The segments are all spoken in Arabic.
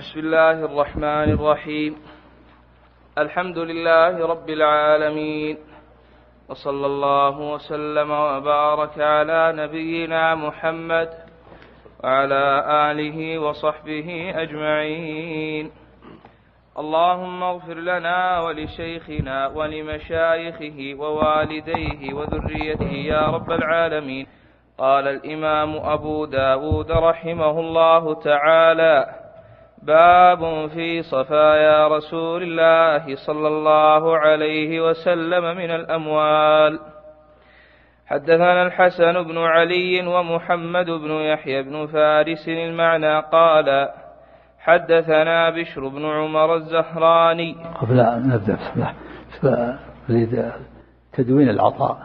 بسم الله الرحمن الرحيم. الحمد لله رب العالمين، وصلى الله وسلم وبارك على نبينا محمد وعلى آله وصحبه أجمعين. اللهم اغفر لنا ولشيخنا ولمشايخه ووالديه وذريته يا رب العالمين. قال الإمام أبو داود رحمه الله تعالى: باب في صفايا رسول الله صلى الله عليه وسلم من الأموال. حدثنا الحسن بن علي ومحمد بن يحيى بن فارس المعنى قال: حدثنا بشر بن عمر الزهراني. قبل أن نبدأ أريد تدوين العطاء،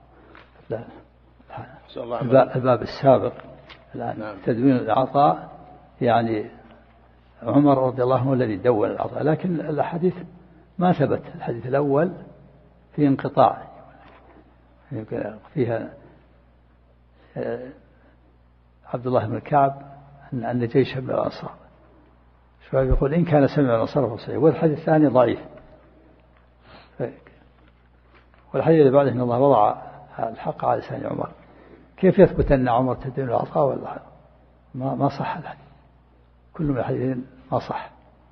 الباب السابق الآن. نعم. تدوين العطاء يعني عمر رضي الله عنه الذي دون العطاء، لكن الحديث ما ثبت. الحديث الأول فيه انقطاع، فيها عبد الله بن كعب أن جيش من الأنصار، شوية يقول إن كان سمع الأنصار فهو صحيح، والحديث الثاني ضعيف. والحديث اللي بعده إن الله وضع الحق على لسان عمر. كيف يثبت أن عمر تدين العطاء؟ ولا ما صح الحديث، كل من الحديثين ما صح.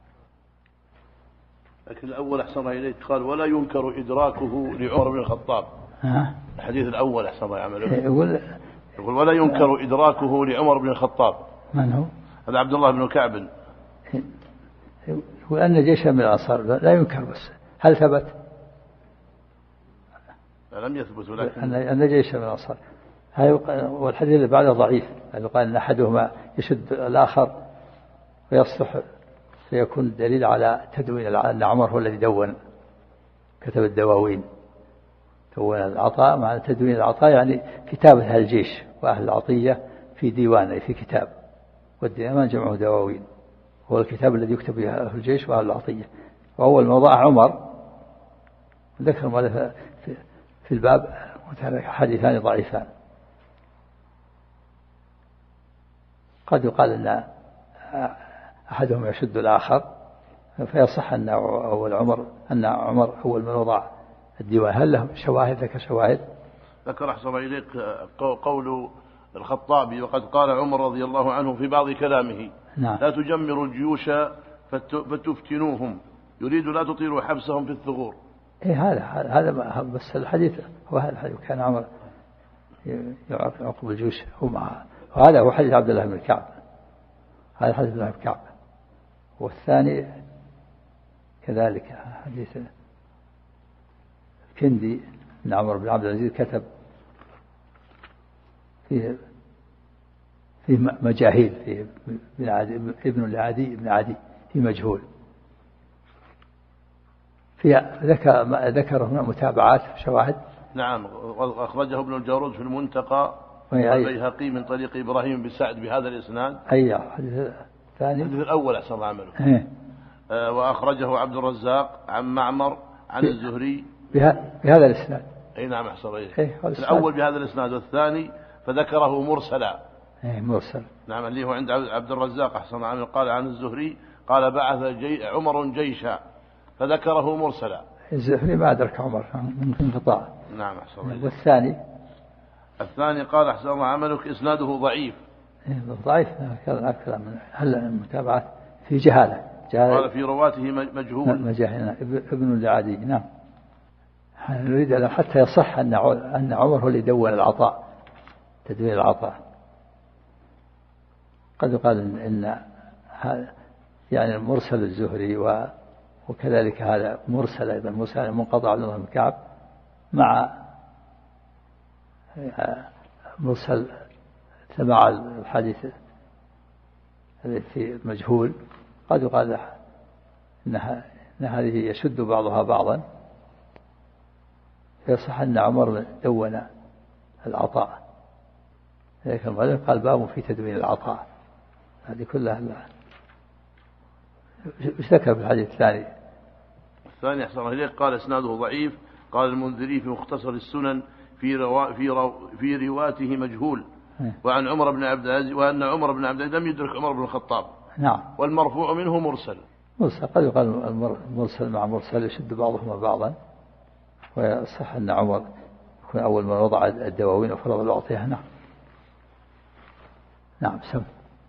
لكن الأول أحسن الله إليك قال: ولا ينكر إدراكه لعمر بن الخطاب. الحديث الأول أحسن الله يعمله يقول ولا ينكر إدراكه لعمر بن الخطاب. من هو؟ هذا عبد الله بن كعب. يقول أن جيشا من الأنصار لا ينكر، بس هل ثبت؟ لم يثبت، ولكن أن جيشا من الأنصار. والحديث اللي بعده ضعيف، يعني قال أن أحدهما يشد الآخر ويصلح، فيكون دليل على تدوين أن عمر هو الذي كتب الدواوين، دون العطاء. معنى تدوين العطاء يعني كتابة أهل الجيش وأهل العطية في ديوان، في كتاب، والديوان جمعه دواوين، هو الكتاب الذي يكتب به أهل الجيش وأهل العطية. وأول ما وضع عمر ذكر في الباب حديثان ضعيفان. قد يقال أن أحدهم يشد الآخر، فيصح أن عمر أول من وضع الديوان. هل له شواهد؟ ذكر شواهد. ذكر أحسن إليك قول الخطابي: وقد قال عمر رضي الله عنه في بعض كلامه: نعم. لا تجمروا الجيوش فتفتنوهم، يريد لا تطيروا حبسهم في الثغور. هذا بس الحديث هو هذا الحديث، كان عمر يعقب الجيوش وهذا هو حديث عبد الله بن كعب. هذا حديث عبد الله بن كعب. والثاني كذلك حديث الكندي أن عمر بن عبد العزيز كتب فيه مجاهيل، فيه ابن لعدي ابن عدي، في مجهول. ذكر هنا متابعات شواهد. نعم. أخرجه ابن الجارود في المنتقى والبيهقي من طريق إبراهيم بن سعد بهذا الإسناد. الحديث الثاني، الحديث الأول أحسن عمله. وأخرجه عبد الرزاق عن معمر عن الزهري بهذا الإسناد. أي نعم أحسن عليه. الأول بهذا الإسناد، والثاني فذكره مرسلا. مرسل. نعم، اللي هو عند عبد الرزاق أحسن عمله قال عن الزهري قال: بعث عمر جيشا، فذكره مرسلا. الزهري ما أدرك عمر من انقطاع. نعم أحسن عليه. والثاني قال أحسن الله عملك إسناده ضعيف. ضعيف كلام. هل المتابعات في جهالة. قال في رواته مجهول. ابن العادي. نعم. نريد حتى يصح أن عمر هو اللي دون العطاء، تدوين العطاء. قد يقال إن هذا يعني مرسل الزهري، وكذلك هذا مرسل أيضا، مرسل منقطع عبد الله بن كعب مع مرسل سماع الحديث في المجهول. قد يقال إن هذه يشد بعضها بعضا، يصح أن عمر دون العطاء. لكن قال: باب في تدوين العطاء. هذه كلها ايش ذكر في الحديث الثاني؟ الثاني أحسن إليك قال: إسناده ضعيف. قال المنذري في مختصر السنن في رواته مجهول. وعن عمر بن عبد العزيز، وأن عمر بن عبد العزيز لم يدرك عمر بن الخطاب. نعم. والمرفوع منه مرسل. قد يقال مرسل مع مرسل يشد بعضهما بعضا، ويصح أن عمر يكون أول من وضع الدواوين وفرض الأعطية. نعم. نعم. سم.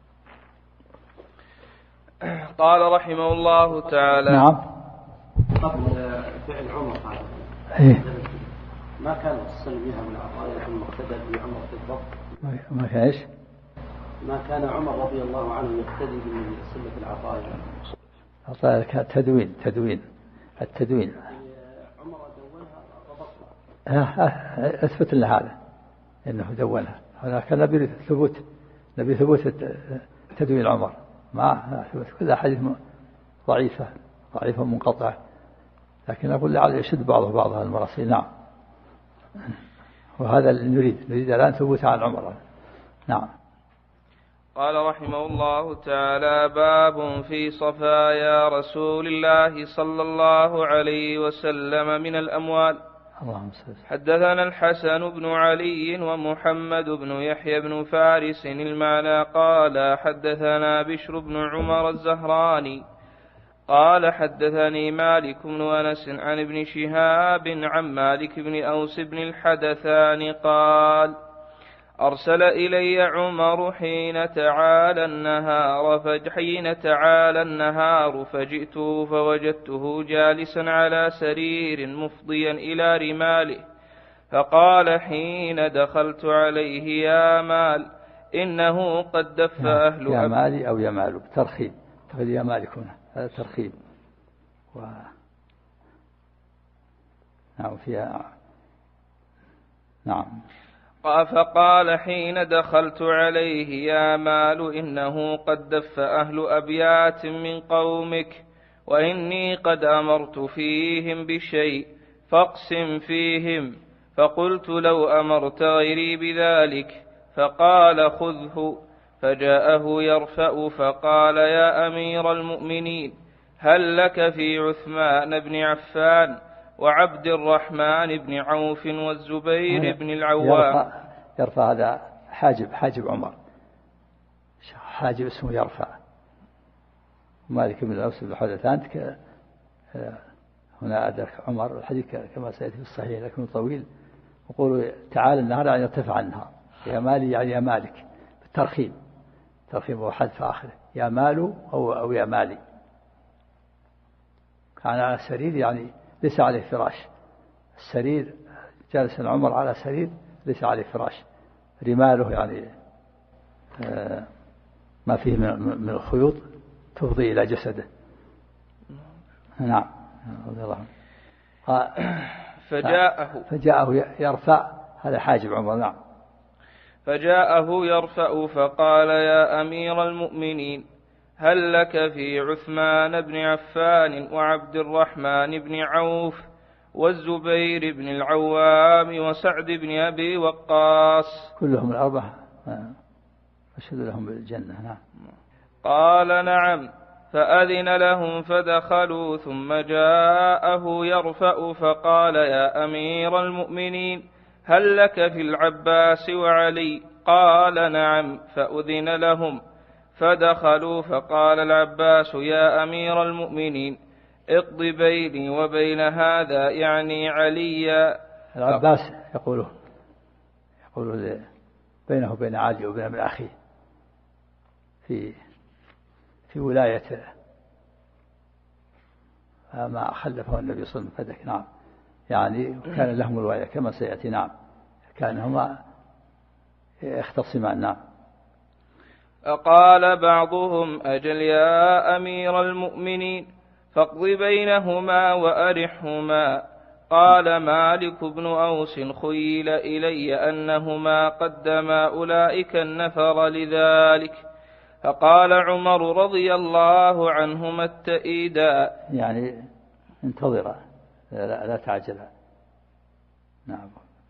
قال رحمه الله تعالى. نعم. قبل فعل عمر هذا ما كان السلم يذهب العطاء لكن مقتدى بعمر في الضبط. ما كان ايش؟ ما كان عمر رضي الله عنه يقتدي بسلة العطاء. عطاء تدوين التدوين. عمر دونها ضبطها. اثبت لنا هذا انه دونها. هذا كان نبي ثبوت تدوين عمر، ما ثبت كل حديث ضعيفة منقطعة، لكن أقول لعل يشد بعضها المراسيل. نعم. وهذا اللي نريد الآن ثبوت عن عمر. نعم. قال رحمه الله تعالى: باب في صفايا رسول الله صلى الله عليه وسلم من الأموال. حدثنا الحسن بن علي ومحمد بن يحيى بن فارس المعنى قال: حدثنا بشر بن عمر الزهراني قال: حدثني مالك بن أنس عن ابن شهاب عن مالك بن أوس بن الحدثان قال: أرسل إلي عمر حين تعالى النهار فجئته فوجدته جالسا على سرير مفضيا إلى رماله، فقال حين دخلت عليه: يا مال إنه قد دف أهل يا مالي أو يا مال ترخيب، تقول يا مالك هنا هذا ترخيب. نعم فيها. نعم. فقال حين دخلت عليه: يا مال إنه قد دف أهل أبيات من قومك، وإني قد أمرت فيهم بشيء فاقسم فيهم. فقلت: لو أمرت غيري بذلك. فقال: خذه. فجاءه يرفأ فقال: يا أمير المؤمنين، هل لك في عثمان بن عفان وعبد الرحمن بن عوف والزبير بن العوام؟ يرفع هذا حاجب عمر، حاجب اسمه يرفع. مالك بن أوس بن الحدثان هنا أدرك عمر الحديث كما سيأتي في الصحيح لكنه طويل. يقول: تعالى النهار يعني ارتفع النهار، يا مالي يعني يا مالك بالترخيم، ترخيم وحذف آخره، يا مال أو يا مالي. كان على سرير يعني ليس عليه فراش، السرير جالس عمر على سرير ليس عليه فراش، رماله يعني ما فيه من الخيوط تفضي إلى جسده. نعم. رضي الله عنه. فجاءه يرفع، هذا حاجب عمر. نعم. فجاءه يرفأ فقال: يا أمير المؤمنين، هل لك في عثمان بن عفان وعبد الرحمن بن عوف والزبير بن العوام وسعد بن أبي وقاص؟ كلهم الأربعة أشهد لهم بالجنة. نعم. قال: نعم. فأذن لهم فدخلوا، ثم جاءه يرفأ فقال: يا أمير المؤمنين، هل لك في العباس وعلي؟ قال: نعم. فأذن لهم فدخلوا، فقال العباس: يا أمير المؤمنين، اقض بيني وبين هذا، يعني عليا. العباس يقول بينه وبين علي وبين ابن أخيه في ولايته ما خلفه النبي صلى الله عليه وسلم. فدك. نعم. يعني كان لهم الولاية كما سيأتي. نعم. كانهما يختصمان. نعم. قال بعضهم: أجل يا أمير المؤمنين، فاقض بينهما وأرحهما. قال مالك بن أوس: خيل إلي أنهما قدما أولئك النفر لذلك. فقال عمر رضي الله عنهما التأييدا، يعني انتظر لا تعجل. نعم.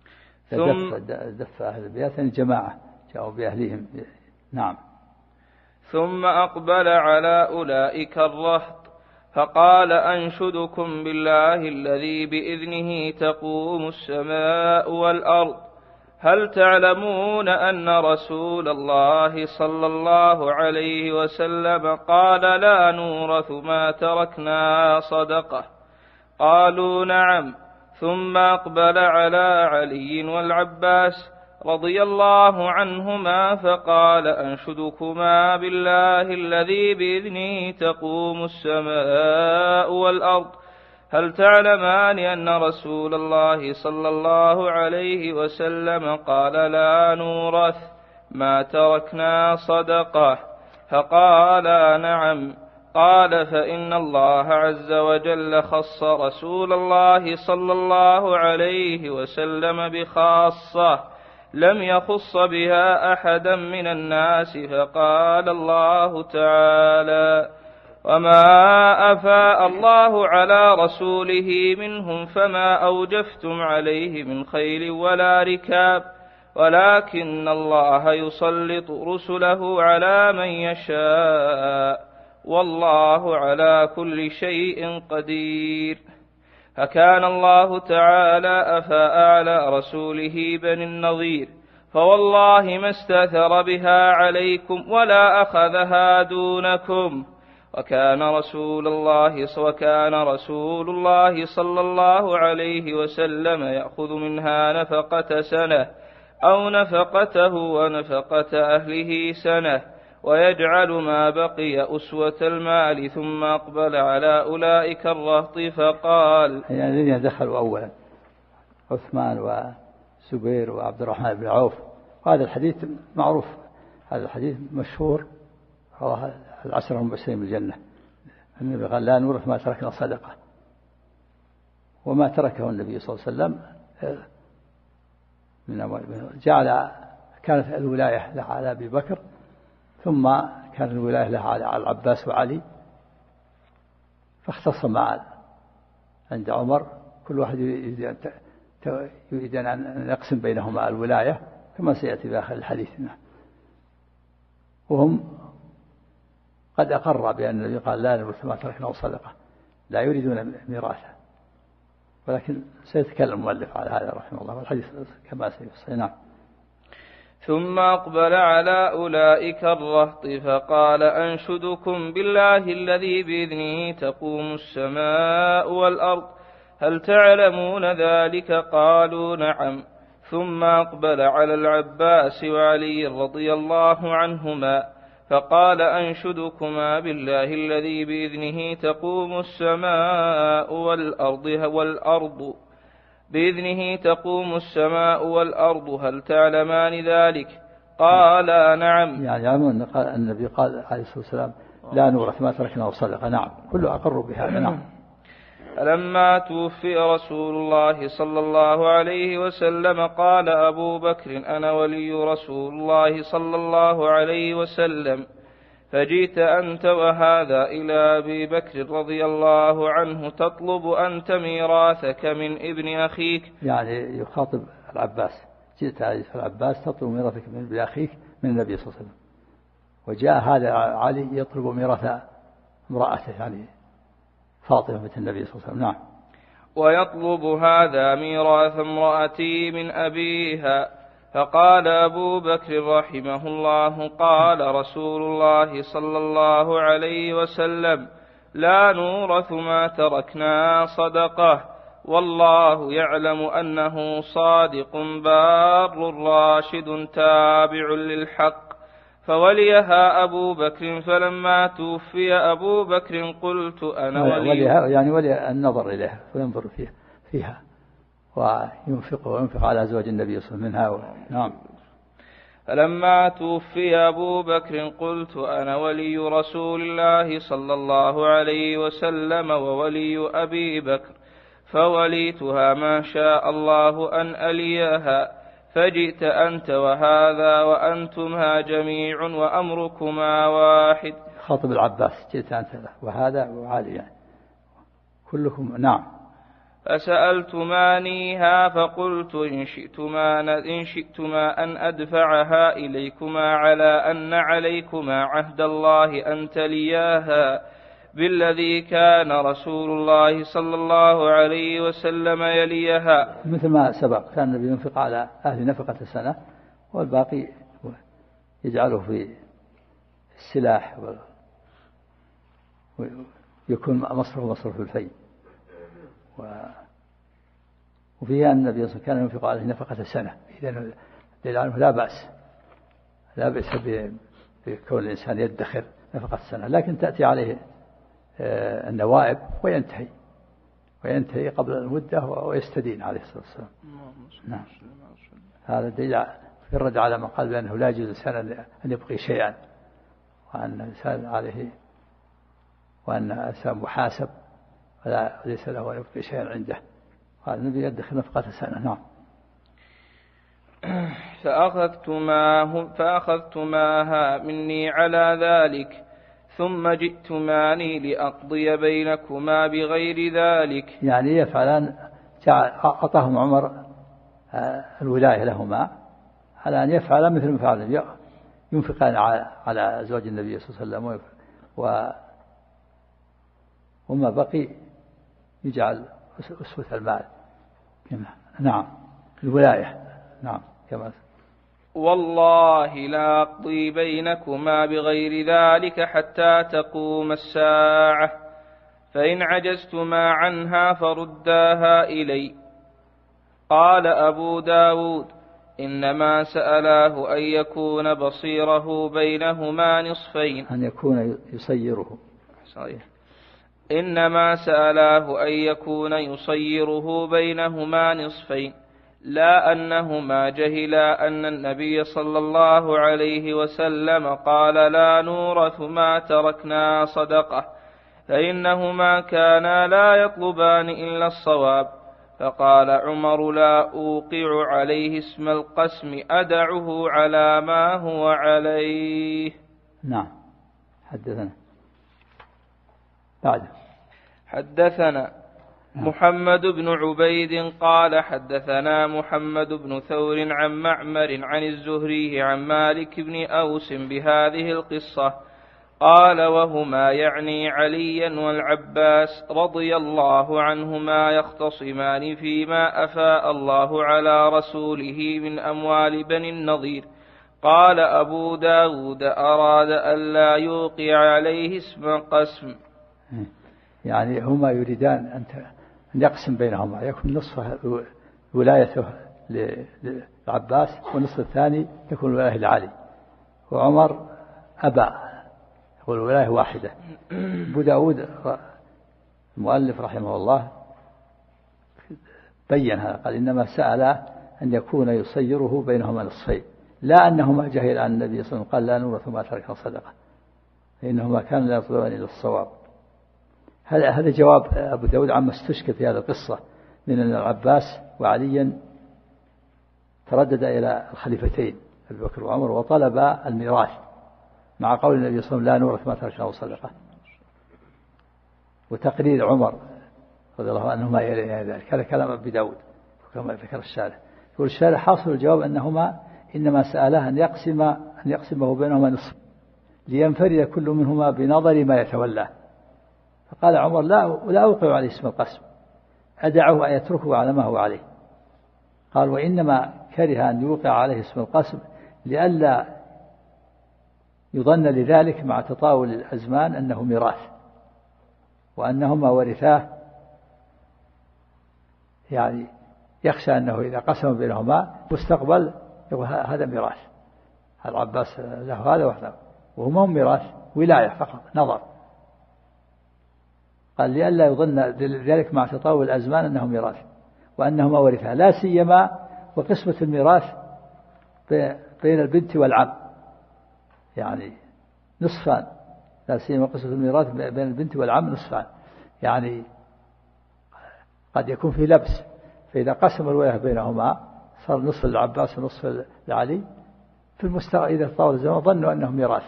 دف أهل البيات جماعة جاءوا بأهلهم. نعم. ثم أقبل على أولئك الرهط فقال: أنشدكم بالله الذي بإذنه تقوم السماء والأرض، هل تعلمون أن رسول الله صلى الله عليه وسلم قال لا نورث ما تركنا صدقة؟ قالوا نعم. ثم أقبل على علي والعباس رضي الله عنهما فقال أنشدكما بالله الذي بإذنه تقوم السماء والأرض، هل تعلمان أن رسول الله صلى الله عليه وسلم قال لا نورث ما تركنا صدقة؟ فقالا نعم. قال فإن الله عز وجل خص رسول الله صلى الله عليه وسلم بخاصة لم يخص بها أحدا من الناس، فقال الله تعالى وما أفاء الله على رسوله منهم فما أوجفتم عليه من خيل ولا ركاب ولكن الله يسلط رسله على من يشاء والله على كل شيء قدير. فكان الله تعالى أفاء على رسوله بني النضير، فوالله ما استأثر بها عليكم ولا أخذها دونكم. وكان رسول الله صلى الله عليه وسلم يأخذ منها نفقة سنة أو نفقته ونفقة أهله سنة، ويجعل ما بقي أسوة المال. ثم أقبل على أولئك الرهط فقال يعني الذين دخلوا أولا عثمان وزبير وعبد الرحمن بن عوف، وهذا الحديث معروف، هذا الحديث مشهور، رواه العشرة المبشرين بالجنة. النبي قال لا نورث ما تركنا صدقة، وما تركه النبي صلى الله عليه وسلم جعل كانت الولاية لها على أبي بكر، ثم كانت الولاية لها على العباس وعلي، فاختص مع عند عمر كل واحد يريد أن يقسم بينهما الولاية كما سيأتي في آخر الحديث. وهم قد أقر بأن النبي قال لا نورث ما تركنا صدقة، لا يريدون ميراثه، ولكن سيتكلم المؤلف على هذا رحمه الله والحديث كما سيفصل. نعم. ثم أقبل على أولئك الرهط فقال أنشدكم بالله الذي بإذنه تقوم السماء والأرض، هل تعلمون ذلك؟ قالوا نعم. ثم أقبل على العباس وعلي رضي الله عنهما فقال أنشدكما بالله الذي بإذنه تقوم السماء والأرض بإذنه تقوم السماء والأرض، هل تعلمان ذلك؟ قالا نعم. يعني يعلمون أن النبي قال عليه الصلاة والسلام لا نورث ما تركنا صدقة. نعم، كله أقروا بهذا. نعم. فلما توفي رسول الله صلى الله عليه وسلم قال أبو بكر أنا ولي رسول الله صلى الله عليه وسلم، فجئت أنت وهذا إلى أبي بكر رضي الله عنه تطلب أنت ميراثك من ابن أخيك. يعني يخاطب العباس، جئت العباس تطلب ميراثك من ابن أخيك من النبي صلى الله عليه وسلم، وجاء هذا علي يطلب ميراث امرأته يعني فاطمة بنت النبي صلى الله عليه وسلم. نعم. ويطلب هذا ميراث امرأتي من أبيها. فقال أبو بكر رحمه الله قال رسول الله صلى الله عليه وسلم لا نورث ما تركنا صدقة، والله يعلم أنه صادق بار راشد تابع للحق. فوليها أبو بكر. فلما توفي أبو بكر قلت أنا وليها، يعني ولي النظر إليها وينظر فيها وينفق على زوج النبي صلى الله عليه وسلم منها. نعم. فلما توفي أبو بكر قلت أنا ولي رسول الله صلى الله عليه وسلم وولي أبي بكر، فوليتها ما شاء الله أن أليها، فجئت أنت وهذا وأنتما جميع وأمركما واحد. خاطب العباس جئت أنت وهذا وعلي يعني كلكم. نعم. فسألتمانيها فقلت إن شئتما أن أدفعها إليكما على أن عليكما عهد الله أن تلياها بالذي كان رسول الله صلى الله عليه وسلم يليها. مثل ما سبق كان النبي ينفق على أهل نفقة السنة والباقي يجعله في السلاح ويكون مصرف الفي. وفيها أن النبي صلى الله عليه وسلم كان ينفق عليه نفقة السنة، إذن للعلم لا بأس بكون الإنسان يدخر نفقة السنة، لكن تأتي عليه النوائب وينتهي قبل المدة ويستدين عليه الصلاة والسلام. نعم. هذا دليل في الرد على من قال بأنه لا يجوز الإنسان أن يبقي شيئا، وأن الإنسان عليه وأن الإنسان محاسب ولا ليس له أن يبقي شيئا عنده. قال النبي يدخل نفقة السنة. نعم. فأخذت ماها مني على ذلك، ثم جئتماني لأقضي بينكما بغير ذلك. يعني يفعلان، أعطاهم عمر الولاية لهما على أن يفعل مثل ما فعل، ينفقان على زوج النبي صلى الله عليه وسلم، وما بقي يجعل أسوة المال. نعم. الولاية. نعم. كما والله لا أقضي بينكما بغير ذلك حتى تقوم الساعة، فإن عجزتما عنها فرداها إلي. قال أبو داود: إنما سألاه أن يكون بصيره بينهما نصفين. أن يكون يصيره. صحيح. إنما سألاه أن يكون يصيره بينهما نصفين، لا أنهما جهلا أن النبي صلى الله عليه وسلم قال: لا نورث ما تركنا صدقة، فإنهما كانا لا يطلبان إلا الصواب. فقال عمر: لا أوقع عليه اسم القسم، أدعه على ما هو عليه. نعم. حدثنا بعد. حدثنا محمد بن عبيد قال حدثنا محمد بن ثور عن معمر عن الزهري عن مالك بن أوس بهذه القصة. قال: وهما يعني عليا والعباس رضي الله عنهما يختصمان فيما أفاء الله على رسوله من أموال بني النضير. قال أبو داود: أراد أن لا يوقع عليه اسم قسم. يعني هما يريدان أن يقسم بينهما، يكون نصف ولايته للعباس والنصف الثاني يكون ولاية لعلي، وعمر أبى، يقول ولاية واحدة. أبو داود المؤلف رحمه الله بين هذا، قال: إنما سأل أن يكون يصيره بينهما نصفين، لا أنهما جهل عن النبي صلى الله عليه وسلم قال: لا نورث ما تركنا صدقة، فإنهما كانوا لا يطلبان إلى الصواب. هذا جواب أبو داود عما استشكل في هذه القصة من أن العباس وعليا تردد إلى الخليفتين أبي بكر وعمر وطلب الميراث، مع قول النبي صلى الله عليه وسلم: لا نورث ما تركنا صدقة، وتقرير عمر رضي الله عنه ما يلي ذلك. هذا كلام أبي داود كما ذكر الشارح. يقول الشارح: حاصل الجواب أنهما إنما سألاه أن يقسمه بينهما نصف، لينفرد كل منهما بنظر ما يتولاه. فقال عمر: لا أوقع عليه اسم القسم، أدعه أن يتركه على ما هو عليه. قال: وإنما كره أن يوقع عليه اسم القسم لئلا يظن لذلك مع تطاول الأزمان أنه ميراث، وأنهما ورثاه، يعني يخشى أنه إذا قسم بينهما مستقبل يقول هذا ميراث، العباس له هذا وحده، وهما ميراث ولاية فقط نظر. قال: لئلا يظن ذلك مع تطاول الأزمان أنه ميراث وأنهما ورثاه، لا سيما وقسمة الميراث بين البنت والعم، يعني نصفان، لا سيما قسمة الميراث بين البنت والعم نصفان، يعني قد يكون في لبس، فإذا قسم الولاية بينهما صار نصف للعباس ونصف لعلي، في المستقبل إذا طال الزمان ظنوا أنه ميراث،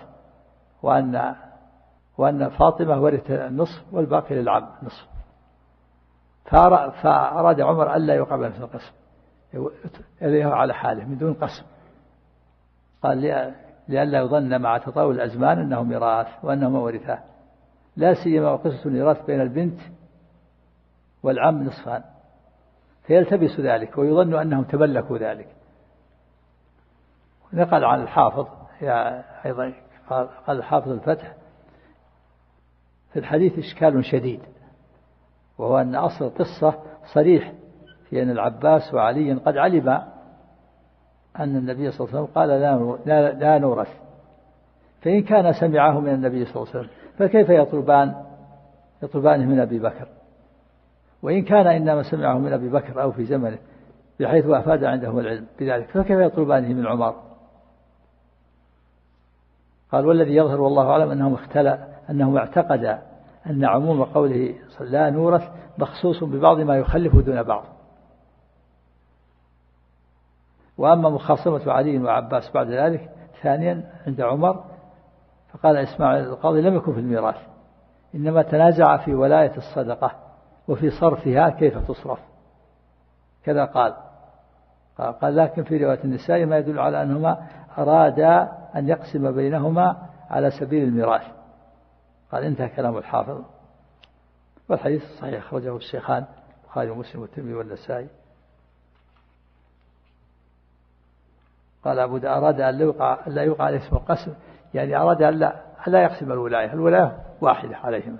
وأن فاطمة ورث النصف والباقي للعم نصف. فأراد عمر ألا يوقع بين القسم، إليه على حاله من دون قسم. قال: لئلا يظن مع تطاول الأزمان أنه ميراث وأنهما ورثاه. لا سيما وقصة الميراث بين البنت والعم نصفان، فيلتبس ذلك ويظن أنهم تملكوا ذلك. نقل عن الحافظ أيضا قال الحافظ الفتح في الحديث إشكال شديد، وهو أن أصل القصة صريح في أن العباس وعلي قد علم أن النبي صلى الله عليه وسلم قال لا نورث، فإن كان سمعه من النبي صلى الله عليه وسلم فكيف يطلبانه من أبي بكر؟ وإن كان إنما سمعه من أبي بكر أو في زمنه بحيث أفاد عنده العلم بذلك فكيف يطلبانه من عمر؟ قال والذي يظهر والله أعلم أنهم اعتقد أن عموم قوله لا نورث مخصوص ببعض ما يخلف دون بعض. وأما مخاصمة علي وعباس بعد ذلك ثانيا عند عمر فقال إسماعيل القاضي لم يكن في الميراث، إنما تنازع في ولاية الصدقة وفي صرفها كيف تصرف، كذا قال لكن في رواية النساء ما يدل على أنهما أرادا أن يقسم بينهما على سبيل الميراث. قال انتهى كلام الحافظ. والحديث صحيح أخرجه الشيخان البخاري ومسلم والترمذي والنسائي. قال أبو داود أراد أن لا يوقع عليه اسم القسم، يعني أراد أن لا يقسم الولاية واحدة عليهما.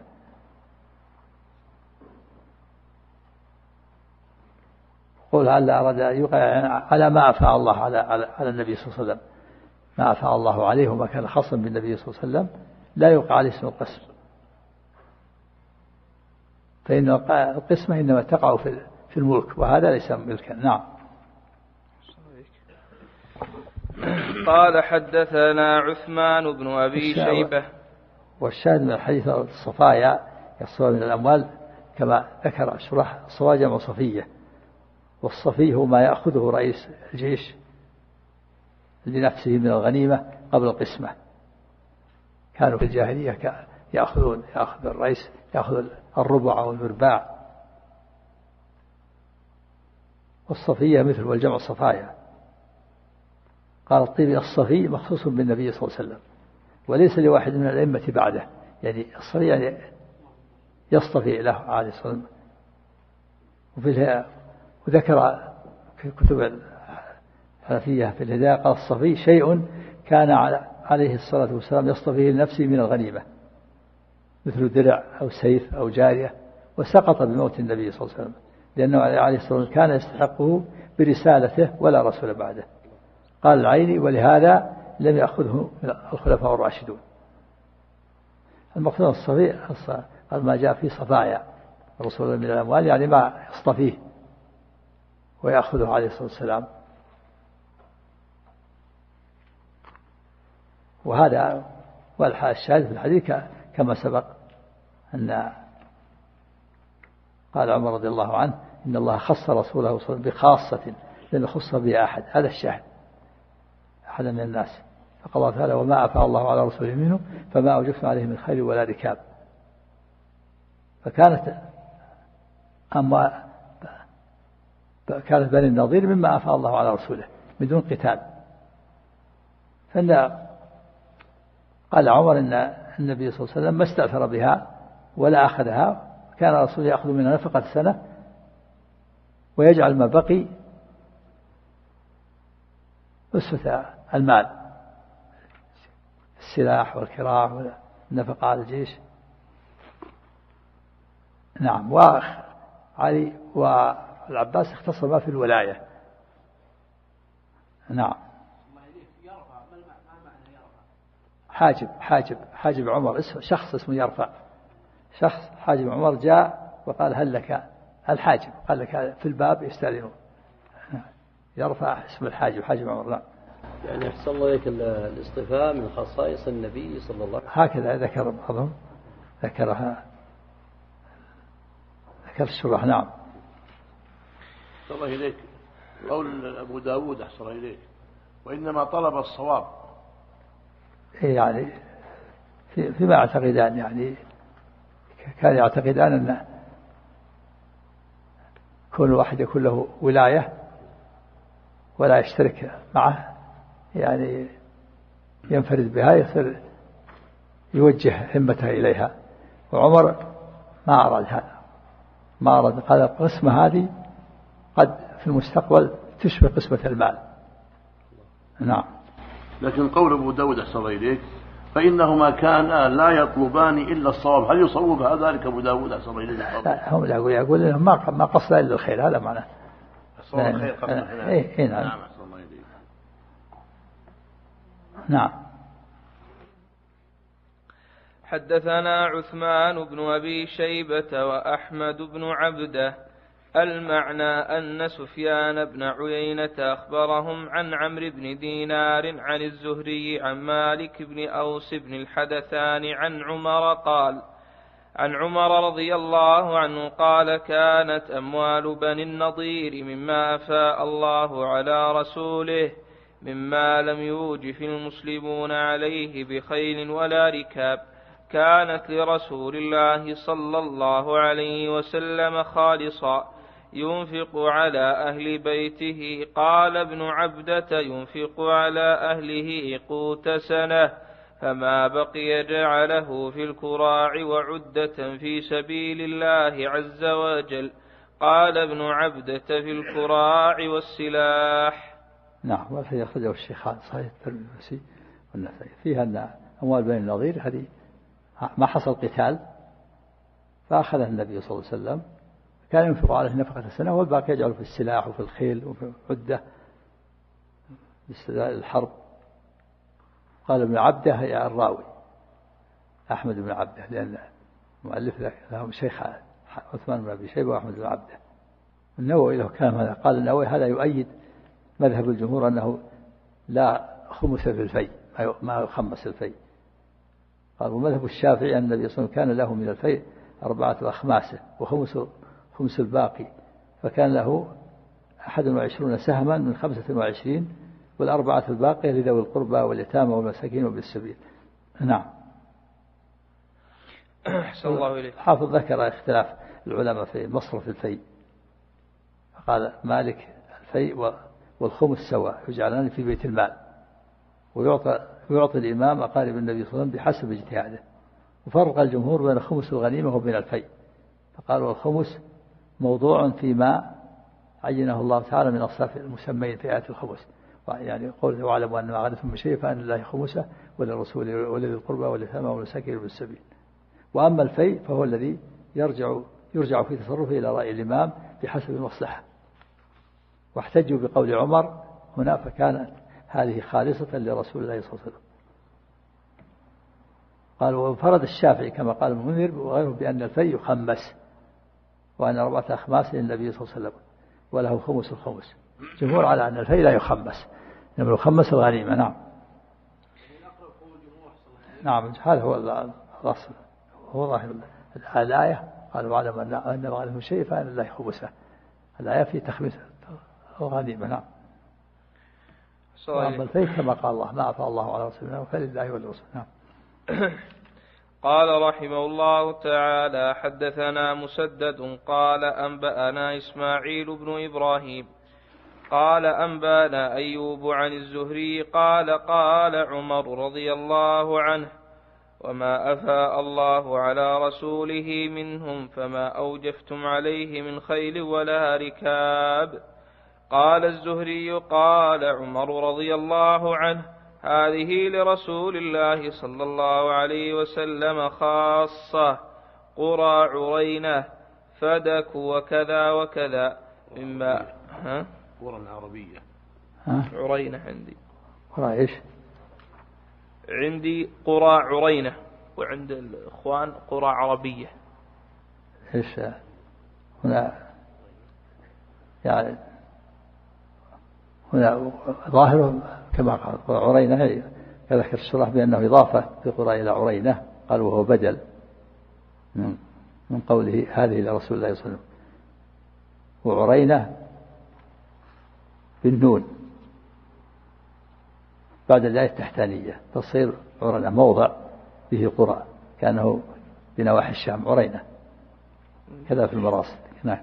قول هل أراد أن يوقع على ما أفاء الله على النبي صلى الله عليه وسلم، ما أفاء الله عليه وما كان خاصا بالنبي صلى الله عليه وسلم لا يوقع عليه اسم القسم، فإن القسمة إنما تقع في الملك وهذا ليس ملكا. نعم. قال حدثنا عثمان بن أبي شيبة. والشاهد من الحديث الصفايا يصفى من الأموال كما ذكر شرح الصفايا جمع صفية، والصفي هو ما يأخذه رئيس الجيش لنفسه من الغنيمة قبل القسمة. كانوا في الجاهلية يأخذ الرئيس يأخذ الربع أو المرباع، والصفية مثل والجمع صفايا. قال الطيبي الصفي مخصوص بالنبي صلى الله عليه وسلم وليس لواحد من الأئمة بعده، يعني الصفي يعني يصطفي له عليه الصلاة والسلام. وذكر في كتب الحنفية في الهداية قال الصفي شيء كان عليه الصلاة والسلام يصطفيه لنفسه من الغنيمة مثل درع أو سيف أو جارية، وسقط بموت النبي صلى الله عليه وسلم لأنه عليه الصلاة والسلام كان يستحقه برسالته ولا رسول بعده. قال العيني ولهذا لم يأخذه من الخلفاء الراشدون. المقصود الصفي قال ما جاء في صفايا الرسول من الأموال، يعني ما يصطفيه ويأخذه عليه الصلاة والسلام. وهذا والشاهد في الحديث كما سبق أن قال عمر رضي الله عنه إن الله خص رسوله صلى الله عليه وسلم بخاصة لم يخص بها أحد، هذا الشاهد أحد من الناس. فقال الله تعالى وما أفاء الله على رسوله منه فما أوجفتم عليه من خير ولا ركاب. فكانت بني النضير مما أفاء الله على رسوله بدون قتال. قال عمر إن النبي صلى الله عليه وسلم ما استأثر بها ولا أخذها، كان الرسول يأخذ منها نفقة السنة ويجعل ما بقي أسفة المال، السلاح والكراع والنفقة على الجيش. نعم. وعلي والعباس اختصما في الولاية. نعم. حاجب عمر شخص اسمه يرفع، شخص حاجب عمر جاء وقال هل لك الحاجب، قال لك في الباب يستأذنون. يرفع اسم الحاجب حاجب عمر. لا يعني أحسن الله إليك الاصطفاء من خصائص النبي صلى الله عليه وسلم هكذا ذكر بعضهم ذكر الشرح. نعم. أحسن الله إليك قول أبو داود أحسن إليك وإنما طلب الصواب، يعني فيما يعتقدان، يعني كان يعتقدان أن كل واحد يكون له ولاية ولا يشترك معه، يعني ينفرد بها يوجه همته إليها، وعمر ما أراد هذا، ما أراد، قال القسمة هذه قد في المستقبل تشبه قسمة المال. نعم. لكن قول أبو داود أحسن إليك فإنهما كانا لا يطلبان إلا الصواب، هل يصوب ذلك أبو داود أحسن إليك؟ لا، هم يقول إنهم ما قصد إلا الخير، هذا معناه الصواب الخير قبل الخير. إيه نعم. نعم أحسن الله إليك. نعم. حدثنا عثمان بن أبي شيبة وأحمد بن عبده المعنى أن سفيان بن عيينة أخبرهم عن عمرو بن دينار عن الزهري عن مالك بن أوس بن الحدثان عن عمر قال: عن عمر رضي الله عنه قال: كانت أموال بني النضير مما أفاء الله على رسوله مما لم يوجف المسلمون عليه بخيل ولا ركاب، كانت لرسول الله صلى الله عليه وسلم خالصا ينفق على أهل بيته. قال ابن عبدة: ينفق على أهله قوت سنة، فما بقي جعله في الكراع وعدة في سبيل الله عز وجل. قال ابن عبدة: في الكراع والسلاح. نعم. وفي أخرجه الشيخان صحيح الترمذي والنسائي فيها أن أموال بني النضير هذه ما حصل قتال فأخذها النبي صلى الله عليه وسلم، كان ينفق عليه نفقة السنة والباقي يجعله في السلاح وفي الخيل وفي عدة الحرب. قال ابن عبده يا الراوي أحمد بن عبده، لأن المؤلف لهم شيخان عثمان بن أبي شيبة وأحمد بن عبده. النووي له كلام هذا، قال النووي هذا يؤيد مذهب الجمهور أنه لا خمس في الفيء، ما يخمس الفيء. قال ومذهب الشافعي أن النبي صلى الله عليه وسلم كان له من الفيء 4 أخماسه وخمس الباقي، فكان له 21 سهما من 25 والأربعة الباقية لذوي القربى واليتامى والمساكين وابن السبيل. نعم. أحسن الله إليك. حافظ ذكر اختلاف العلماء في مصرف الفيء، فقال مالك الفيء والخمس سواء يجعلان في بيت المال، ويعطي الإمام أقارب النبي صلى الله عليه وسلم بحسب اجتهاده. وفرق الجمهور بين خمس الغنيمة وبين الفيء، فقالوا الخمس موضوع فيما عينه الله تعالى من أصناف المسمين في آيات الخمس، يعني قوله واعلموا أن ما غنمتم من شيء فأن لله خمسه وللرسول ولذي القربى واليتامى والمساكين وابن السبيل. وأما الفيء فهو الذي يرجع في تصرفه إلى رأي الإمام بحسب المصلحة. واحتجوا بقول عمر هنا فكانت هذه خالصة لرسول الله صلى الله عليه وسلم. قالوا وانفرد الشافعي كما قال المنذر وغيره بأن الفيء يخمس، وأن 4 أخماس للنبي صلى الله عليه وسلم وله خمس الخمس. جمهور على أن الفيء لا يخمس، إنما يخمس الغنيمة. نعم. نعم هذا هو الأصل، هو ظاهر الآية. قالوا واعلم أن ما غنمتم شيء فأن لله خمسه، الآية في تخميس الغنيمة. نعم. وأما الفيء كما قال الله ما أفاء الله على رسوله فلله وللرسول. نعم. قال رحمه الله تعالى: حدثنا مسدد قال أنبأنا إسماعيل بن إبراهيم قال أنبأنا أيوب عن الزهري قال قال عمر رضي الله عنه: وما أفاء الله على رسوله منهم فما أوجفتم عليه من خيل ولا ركاب. قال الزهري قال عمر رضي الله عنه: هذه لرسول الله صلى الله عليه وسلم خاصة، قرى عرينة فدك وكذا وكذا مما قرى عربية. عرينة عندي. قرى إيش؟ عندي قرى عرينة، وعند الإخوان قرى عربية. إيش هنا يعني هنا ظاهره كما قال عرينة، يذكر الشرح بأنه إضافة في قرى إلى عرينة، قال وهو بدل من قوله هذه لرسول الله صلى الله عليه وسلم. وعرينة بالنون بعد الآية التحتانية تصير عرينة موضع به قرى، كأنه بنواحي الشام عرينة، كذا في المراصد. نعم.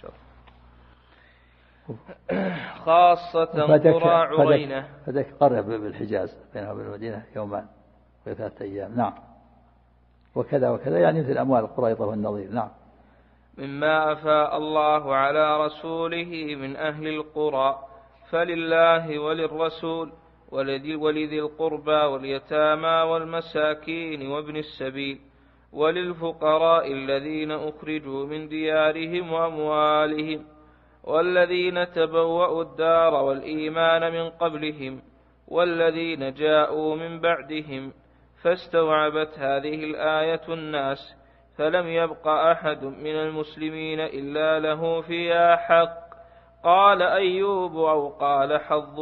خاصة قرى عرينة. فدك قرية بالحجاز بينها وبين المدينة يومان و3 أيام. نعم. وكذا وكذا، يعني مثل أموال القريظة والنظير. نعم. مما أفاء الله على رسوله من أهل القرى فلله وللرسول ولذي القربى واليتامى والمساكين وابن السبيل وللفقراء الذين أخرجوا من ديارهم وأموالهم والذين تبوأوا الدار والإيمان من قبلهم والذين جاءوا من بعدهم. فاستوعبت هذه الآية الناس، فلم يبق أحد من المسلمين إلا له فيها حق. قال أيوب أو قال حظ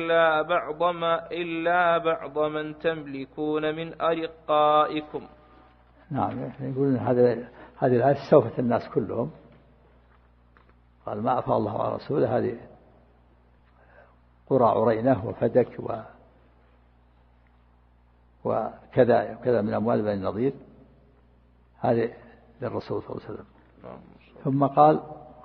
إلا بعض من تملكون من أرقائكم. نعم. يقولون هذه الآية استوفت الناس كلهم. قال ما أفاء الله على رسوله، هذه قرى عرينة وفدك وكذا من أموال بني النضير، هذه للرسول صلى الله عليه وسلم. ثم قال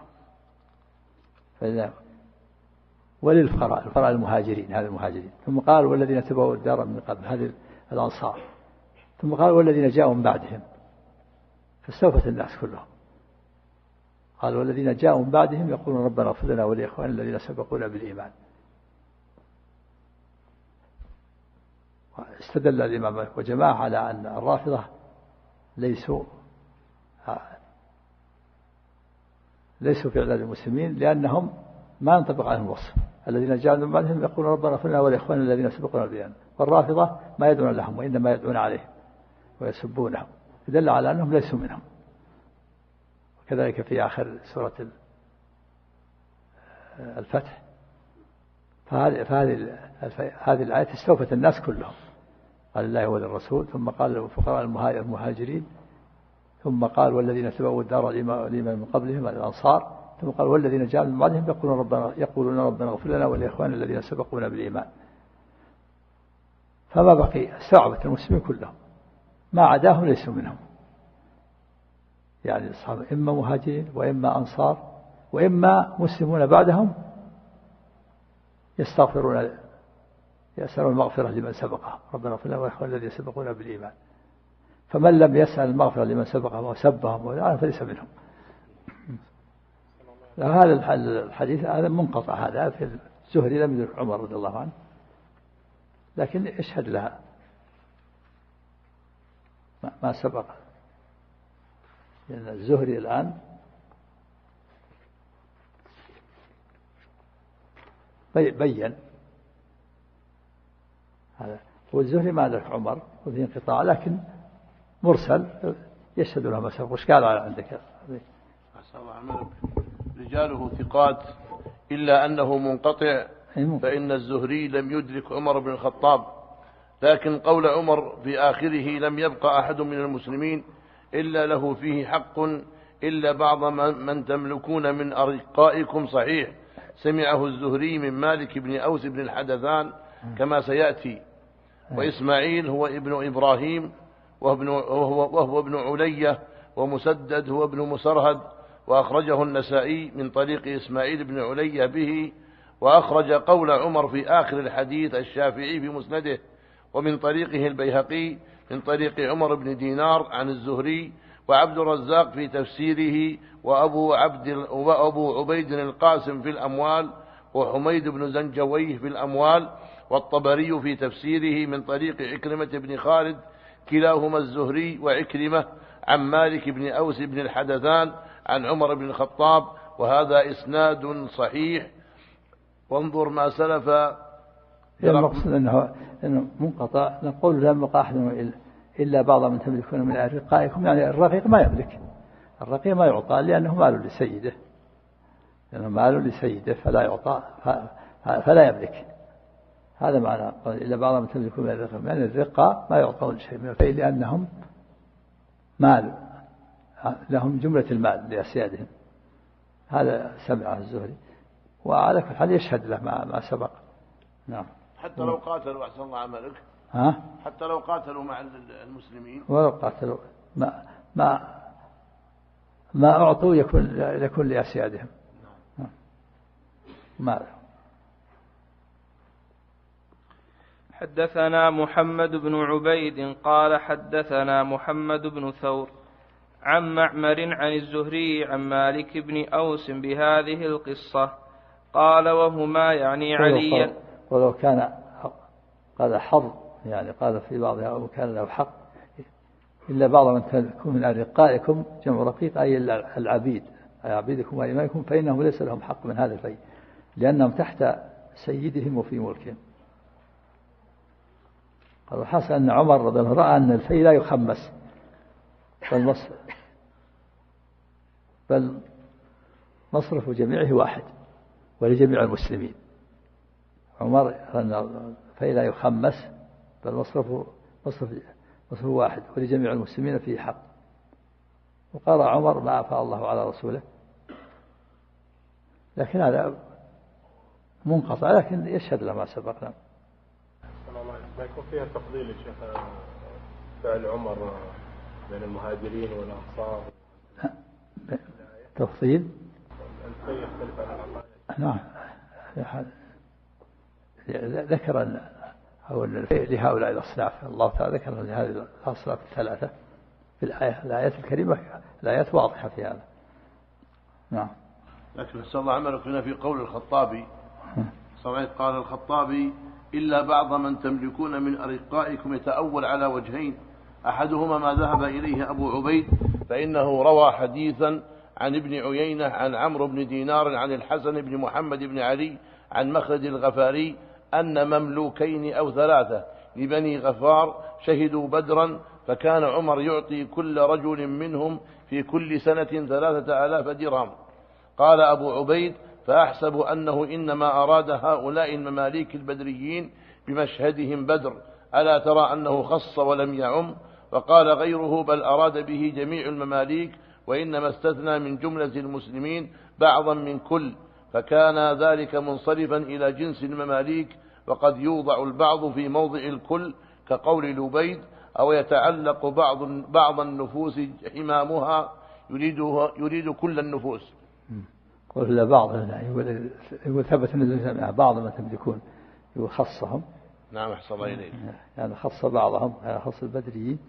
وللفقراء المهاجرين، هذا المهاجرين. ثم قال والذين تبوأوا الدار من قبل، هذه الأنصار. ثم قال والذين جاءوا من بعدهم، فاستوفت الناس كلهم. قال والذين جاءوا من بعدهم يقولون ربنا اغفر لنا ولإخواننا الذين سبقونا بالإيمان. استدل الإمام مالك وجماعة على أن الرافضة ليسوا في عداد المسلمين، لأنهم ما ينطبق عليهم الوصف. الذين جاءوا من بعدهم يقولون ربنا اغفر لنا ولإخواننا الذين سبقونا بالإيمان. والرافضة ما يدعون لهم وإنما يدعون عليهم ويسبونهم، يدل على أنهم ليسوا منهم. وكذلك في آخر سورة الفتح. فهذه الآية استوفت الناس كلهم. قال الله وللرسول، ثم قال للفقراء المهاجرين، ثم قال والذين تبوأوا الدار والإيمان من قبلهم الأنصار، ثم قال والذين جاءوا من بعدهم يقولون ربنا اغفر لنا ولإخواننا الذين سبقونا بالإيمان. فما بقي، استوعبت المسلمين كلهم، ما عداهم ليسوا منهم. يعني الصحابة إما مهاجرين وإما أنصار وإما مسلمون بعدهم يستغفرون، يسألون المغفرة لمن سبقهم، ربنا اغفر لنا ولإخواننا الذين سبقونا بالإيمان. فمن لم يسأل المغفرة لمن سبقهم وسبهم فليس منهم. هذا الحديث هذا منقطع، هذا في الزهري لم يدرك عمر رضي الله عنه، لكن اشهد لها ما سبق. لأن الزهري الآن بين هذا، والزهري ما أدرك عمر وفي انقطاع، لكن مرسل يشهد له ما سبق. وش قال عندك؟ رجاله ثقات إلا أنه منقطع، فإن الزهري لم يدرك عمر بن الخطاب. لكن قول عمر في آخره لم يبقى أحد من المسلمين إلا له فيه حق إلا بعض من تملكون من أرقائكم صحيح، سمعه الزهري من مالك بن أوس بن الحدثان كما سيأتي. وإسماعيل هو ابن إبراهيم وهو ابن علية، ومسدد هو ابن مسرهد، وأخرجه النسائي من طريق إسماعيل بن علية به. وأخرج قول عمر في آخر الحديث الشافعي في مسنده، ومن طريقه البيهقي من طريق عمر بن دينار عن الزهري، وعبد الرزاق في تفسيره، وأبو عبيد القاسم في الأموال، وحميد بن زنجويه في الأموال، والطبري في تفسيره من طريق عكرمة بن خالد، كلاهما الزهري وعكرمة عن مالك بن أوس بن الحدثان عن عمر بن الخطاب. وهذا إسناد صحيح. وانظر ما سلف. المقصود أنه منقطع. نقول لم يبقى أحد إلا بعض من تملكون من أرقائكم، يعني الرقيق ما يملك، الرقيق ما يعطى لأنه مال لسيده، فلا يعطى فلا يملك. هذا معنى إلا بعض من تملكون من أرقائكم، يعني الرقاء ما يعطون شيء من الفيل لأنهم مال، لهم جملة المال لأسيادهم. هذا سمعه الزهري، وعلى كل حال يشهد له ما سبق. نعم. حتى لو قاتلوا أحسن الله عملك، حتى لو قاتلوا مع المسلمين، ولو قاتلوا ما أعطوا يكون لأسيادهم. ما حدثنا محمد بن عبيد قال حدثنا محمد بن ثور عن معمر عن الزهري عن مالك بن أوس بهذه القصة قال وهما يعني عليا. ولو كان قال حظ يعني قال في بعضها أو كان له حق إلا بعض من تكون من أرقائكم جمع رقيق أي العبيد أي عبيدكم وإمائكم فإنهم ليس لهم حق من هذا الفيء لأنهم تحت سيدهم وفي ملكهم. قال حسن أن عمر رضي الله عنه رأى أن الفيء لا يخمس بل مصرف جميعه واحد ولجميع المسلمين. عمر أن الفيء لا يخمس بل مصرف واحد ولجميع المسلمين فيه حق. وقال عمر ما أفاء الله على رسوله لكن هذا منقطع لكن يشهد لما سبقنا. ما يكون فيها تفضيل الشيخ فعل عمر بين المهاجرين والأنصار تفضيل الفيء يختلف عن العقائد. نعم ذكر أن لهؤلاء الأصناف الله تعالى ذكر لهذه الأصناف الثلاثة في الآيات الكريمة الآيات واضحة في هذا. نعم. لكن نسأل الله عملك هنا في قول الخطابي قال الخطابي إلا بعض من تملكون من أرقائكم يتأول على وجهين أحدهما ما ذهب إليه أبو عبيد فإنه روى حديثا عن ابن عيينة عن عمرو بن دينار عن الحسن بن محمد بن علي عن مخلد الغفاري أن مملوكين أو ثلاثة لبني غفار شهدوا بدرا فكان عمر يعطي كل رجل منهم في كل سنة 3000 درهم. قال أبو عبيد فأحسب أنه إنما أراد هؤلاء المماليك البدريين بمشهدهم بدر ألا ترى أنه خص ولم يعم. وقال غيره بل أراد به جميع المماليك وإنما استثنى من جملة المسلمين بعضا من كل فكان ذلك منصرفا إلى جنس المماليك وقد يوضع البعض في موضع الكل كقول لبيد أو يتعلق بعض النفوس حمامها يريد كل النفوس. قل لا بعض يقول ثبت أن بعض ما تملكون يخصهم. نعم أحسن الله إليك يعني خص بعضهم يعني خص البدريين.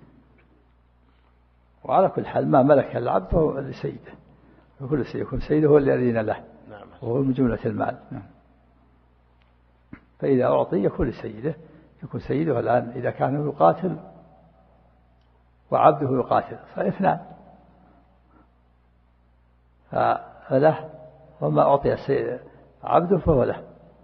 وعلى كل حال ما ملك العبد فهو لسيده وكل سيكون سيده هو الذي أذن له وهو من جملة المال. فإذا أعطي يكون لسيده يكون سيده الآن إذا كان يقاتل وعبده يقاتل فاثنان فله وما أعطي عبده فهو له.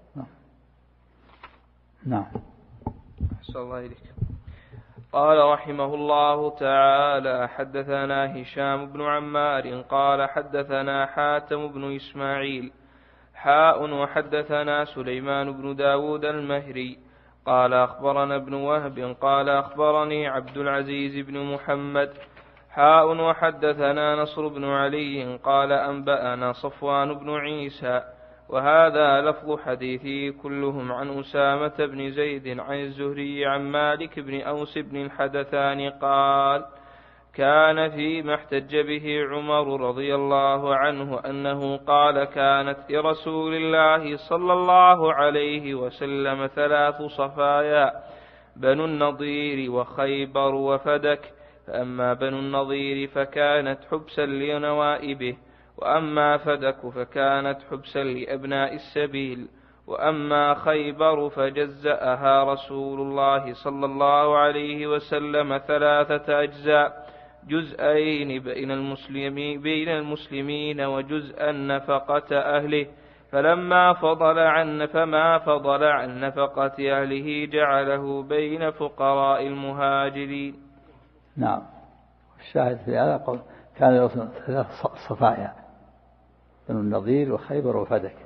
نعم. أحسن الله إليك. قال رحمه الله تعالى حدثنا هشام بن عمار قال حدثنا حاتم بن إسماعيل وحدثنا سليمان بن داود المهري قال أخبرنا ابن وهب قال أخبرني عبد العزيز بن محمد وحدثنا نصر بن علي قال أنبأنا صفوان بن عيسى وهذا لفظ حديثي كلهم عن أسامة بن زيد عن الزهري عن مالك بن أوس بن الحدثان قال كان فيما احتج به عمر رضي الله عنه أنه قال كانت لرسول الله صلى الله عليه وسلم 3 صفايا بنو النضير وخيبر وفدك فأما بنو النضير فكانت حبسا لنوائبه وأما فدك فكانت حبسا لأبناء السبيل وأما خيبر فجزأها رسول الله صلى الله عليه وسلم 3 أجزاء جزءين بين المسلمين وجزءا نفقة أهله فما فضل عن نفقة أهله جعله بين فقراء المهاجرين. نعم. الشاهد في هذا قول كان يوصل 3 صفايا بنو النضير وخيبر وفدك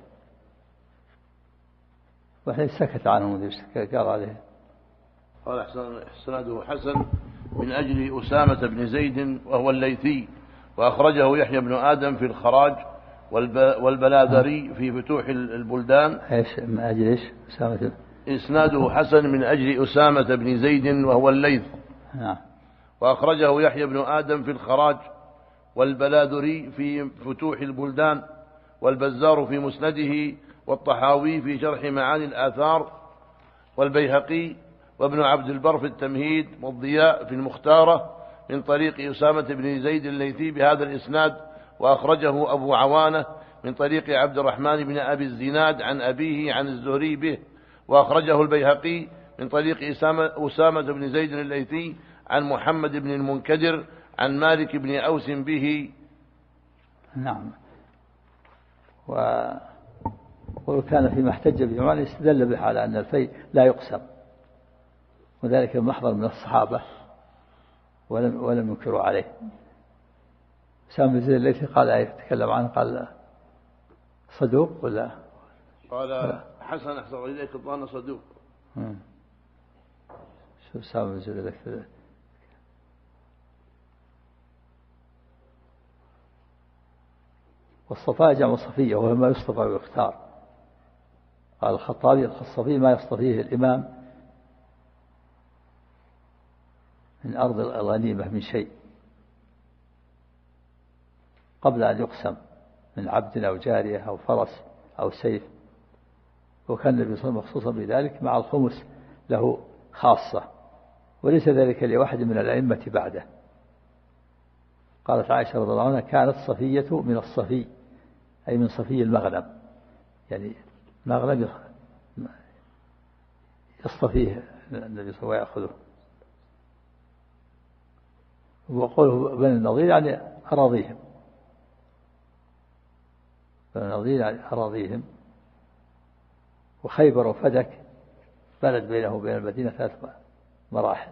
وحين سكت عنهم قال عليه. قال إسناده حسن من أجل أسامة بن زيد وهو الليثي وأخرجه يحيى بن آدم في الخراج والبلادري في فتوح البلدان. إيش من أجل إيش أسامة؟ إسناده حسن من أجل أسامة بن زيد وهو الليث. نعم. وأخرجه يحيى بن آدم في الخراج والبلادري في فتوح البلدان والبزار في مسنده والطحاوي في شرح معاني الآثار والبيهقي وابن عبد البر في التمهيد، والضياء في المختارة من طريق أسامة بن زيد الليثي بهذا الإسناد، وأخرجه أبو عوانة من طريق عبد الرحمن بن أبي الزناد عن أبيه عن الزهري به، وأخرجه البيهقي من طريق أسامة بن زيد الليثي عن محمد بن المنكدر عن مالك بن أوس به. نعم. وكان فيما احتج به عمر استدل به على أن الفيء لا يقسم، وذلك محضر من الصحابة ولم ينكروا عليه. أسامة بن زيد الليثي قال يتكلم عنه قال صدوق ولا قال حسن أحسن إليك الظن صدوق. شوف أسامة بن زيد الليثي. والصفاء جمع صفية وهو ما يصطفى ويختار. قال الخطابي الصفي ما يصطفيه الإمام من أرض الغنيمة من شيء قبل أن يقسم من عبد أو جارية أو فرس أو سيف. وكان النبي صلى الله عليه وسلم مخصوصا بذلك مع الخمس له خاصة، وليس ذلك لواحد من الأئمة بعده. قالت عائشة رضي الله عنها كانت صفية من الصفي، أي من صفي المغنم، يعني مغنم يصطفيه النبي صلى الله عليه وسلم ويأخذه. وقوله بني النضير يعني أراضيهم، بني النضير يعني أراضيهم. وخيبر وفدك بلد بينه وبين المدينة 3 مراحل.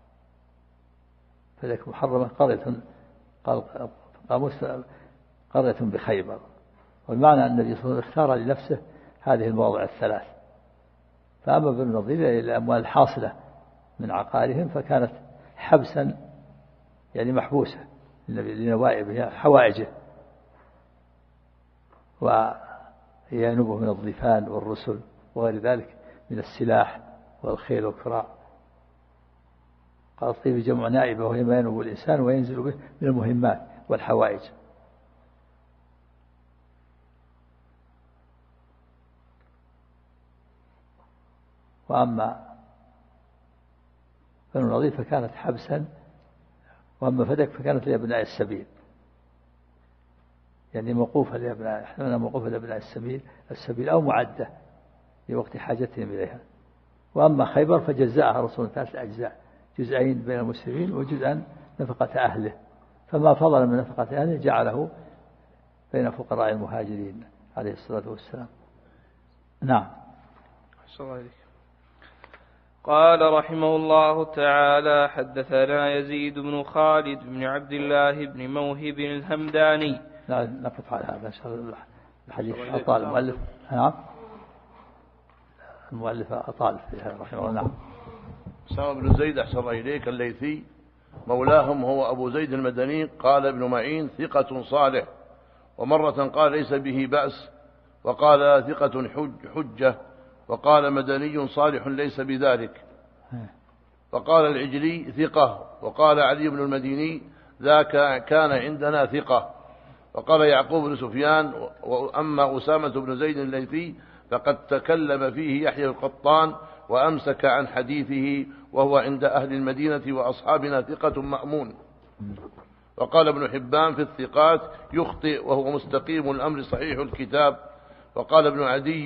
فدك محرمة قرية، قال قاموس قرية بخيبر، والمعنى أن النبي صلى الله عليه وسلم اختار لنفسه هذه المواضع 3. فأما بني النضير الأموال الحاصلة من عقارهم فكانت حبسا، يعني محبوسة لنوائبه حوائجه، وينوبه من الضيفان والرسل وغير ذلك من السلاح والخيل والكراع. قال الطيب جمع نائبة وهي ما ينوب الإنسان وينزل به من المهمات والحوائج. وأما بنو النضير فكانت حبسا، وأما فدك فكانت لأبناء السبيل، يعني موقوفة لأبناء السبيل أو معدة لوقت حاجتهم إليها. وأما خيبر فجزاءها رسول الله 3 أجزاء، جزئين بين المسلمين وجزءا نفقة أهله، فما فضل من نفقة أهله جعله بين فقراء المهاجرين عليه الصلاة والسلام. نعم. قال رحمه الله تعالى حدثنا يزيد بن خالد بن عبد الله بن موهب الهمداني. نقف على هذا الحديث. أطال المؤلف. نعم. المؤلف أطال فيها رحمه الله. نعم. أسامة بن زيد أحسن الله إليك الليثي مولاهم هو أبو زيد المدني. قال ابن معين ثقة صالح، ومرة قال ليس به بأس، وقال ثقة حجة، وقال مدني صالح ليس بذلك. وقال العجلي ثقة، وقال علي بن المديني ذاك كان عندنا ثقة. وقال يعقوب بن سفيان وأما أسامة بن زيد الليثي فقد تكلم فيه يحيى القطان وأمسك عن حديثه، وهو عند أهل المدينة وأصحابنا ثقة مأمون. وقال ابن حبان في الثقات يخطئ وهو مستقيم الأمر صحيح الكتاب. وقال ابن عدي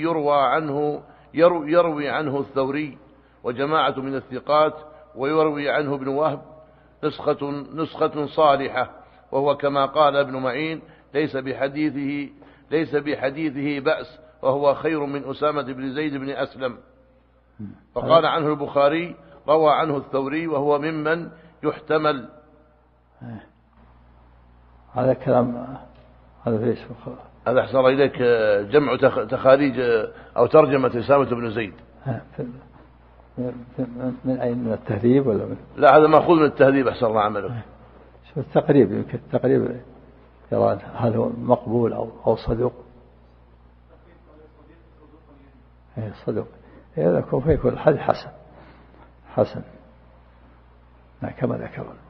يروي عنه الثوري وجماعة من الثقات، ويروي عنه ابن وهب نسخة صالحة، وهو كما قال ابن معين ليس بحديثه بأس، وهو خير من أسامة بن زيد بن أسلم. فقال عنه البخاري روى عنه الثوري وهو ممن يحتمل. هذا كلام هذا أحسن إليك جمع تخاريج أو ترجمة أسامة بن زيد. من أين؟ من التهذيب ولا من؟ لا، هذا مأخوذ من التهذيب أحسن الله عمله. شو التقريب؟ يمكن التقريب يرى هل هو مقبول أو صدوق. صدوق هذا يكون الحديث حسن كما ذكر.